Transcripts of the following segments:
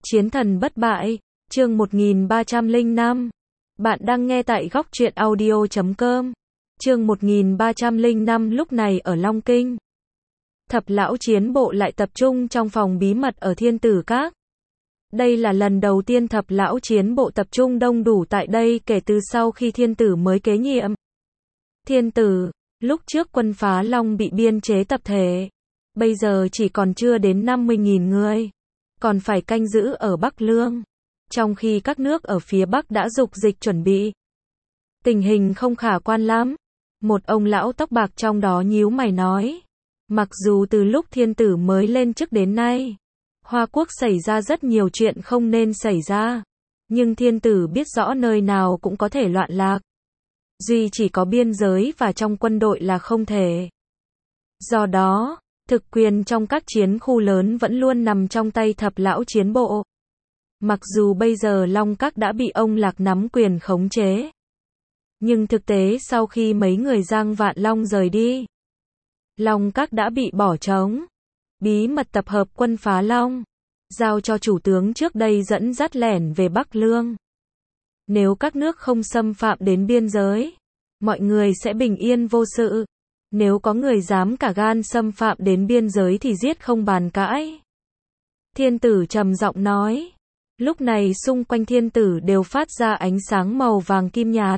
Chiến thần bất bại, chương 1305. Bạn đang nghe tại góc truyện audio.com. Chương 1305 lúc này ở Long Kinh. Thập lão chiến bộ lại tập trung trong phòng bí mật ở Thiên Tử Các. Đây là lần đầu tiên thập lão chiến bộ tập trung đông đủ tại đây kể từ sau khi Thiên Tử mới kế nhiệm. Thiên Tử, lúc trước quân phá Long bị biên chế tập thể. Bây giờ chỉ còn chưa đến 50.000 người. Còn phải canh giữ ở Bắc Lương. Trong khi các nước ở phía Bắc đã dục dịch chuẩn bị. Tình hình không khả quan lắm. Một ông lão tóc bạc trong đó nhíu mày nói. Mặc dù từ lúc Thiên Tử mới lên chức đến nay, Hoa Quốc xảy ra rất nhiều chuyện không nên xảy ra. Nhưng Thiên Tử biết rõ nơi nào cũng có thể loạn lạc. Duy chỉ có biên giới và trong quân đội là không thể. Do đó, thực quyền trong các chiến khu lớn vẫn luôn nằm trong tay thập lão chiến bộ. Mặc dù bây giờ Long Các đã bị ông Lạc nắm quyền khống chế. Nhưng thực tế sau khi mấy người Giang Vạn Long rời đi, Long Các đã bị bỏ trống. Bí mật tập hợp quân phá Long, giao cho chủ tướng trước đây dẫn dắt lẻn về Bắc Lương. Nếu các nước không xâm phạm đến biên giới, mọi người sẽ bình yên vô sự. Nếu có người dám cả gan xâm phạm đến biên giới thì giết không bàn cãi. Thiên Tử trầm giọng nói. Lúc này xung quanh Thiên Tử đều phát ra ánh sáng màu vàng kim nhạt.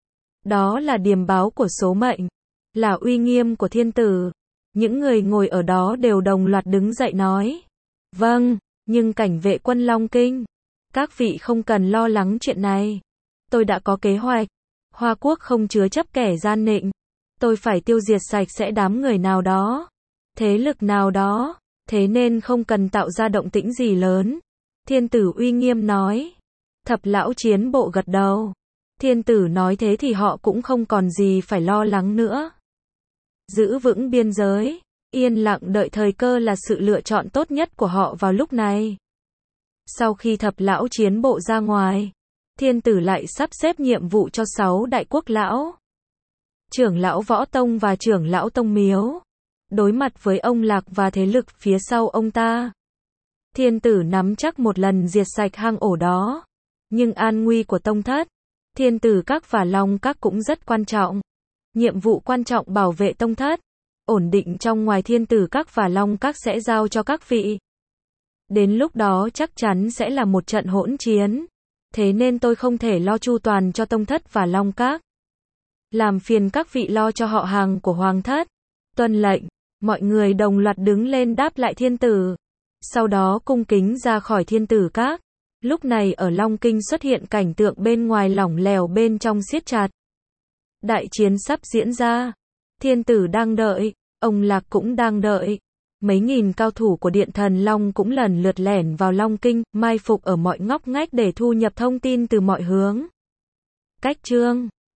Đó là điềm báo của số mệnh, là uy nghiêm của Thiên Tử. Những người ngồi ở đó đều đồng loạt đứng dậy nói. Vâng, nhưng cảnh vệ quân Long Kinh, các vị không cần lo lắng chuyện này. Tôi đã có kế hoạch. Hoa Quốc không chứa chấp kẻ gian nịnh. Tôi phải tiêu diệt sạch sẽ đám người nào đó, thế lực nào đó, thế nên không cần tạo ra động tĩnh gì lớn. Thiên Tử uy nghiêm nói. Thập lão chiến bộ gật đầu. Thiên Tử nói thế thì họ cũng không còn gì phải lo lắng nữa. Giữ vững biên giới, yên lặng đợi thời cơ là sự lựa chọn tốt nhất của họ vào lúc này. Sau khi thập lão chiến bộ ra ngoài, Thiên Tử lại sắp xếp nhiệm vụ cho 6 đại quốc lão, trưởng lão Võ Tông và trưởng lão Tông Miếu, đối mặt với ông Lạc và thế lực phía sau ông ta. Thiên Tử nắm chắc một lần diệt sạch hang ổ đó. Nhưng an nguy của Tông Thất, Thiên Tử Các và Long Các cũng rất quan trọng. Nhiệm vụ quan trọng bảo vệ Tông Thất, ổn định trong ngoài Thiên Tử Các và Long Các sẽ giao cho các vị. Đến lúc đó chắc chắn sẽ là một trận hỗn chiến. Thế nên tôi không thể lo chu toàn cho Tông Thất và Long Các. Làm phiền các vị lo cho họ hàng của Hoàng Thất. Tuân lệnh, mọi người đồng loạt đứng lên đáp lại Thiên Tử. Sau đó cung kính ra khỏi Thiên Tử Các. Lúc này ở Long Kinh xuất hiện cảnh tượng bên ngoài lỏng lẻo bên trong siết chặt. Đại chiến sắp diễn ra. Thiên Tử đang đợi, ông Lạc cũng đang đợi. Mấy nghìn cao thủ của Điện Thần Long cũng lần lượt lẻn vào Long Kinh, mai phục ở mọi ngóc ngách để thu nhập thông tin từ mọi hướng. Cách chương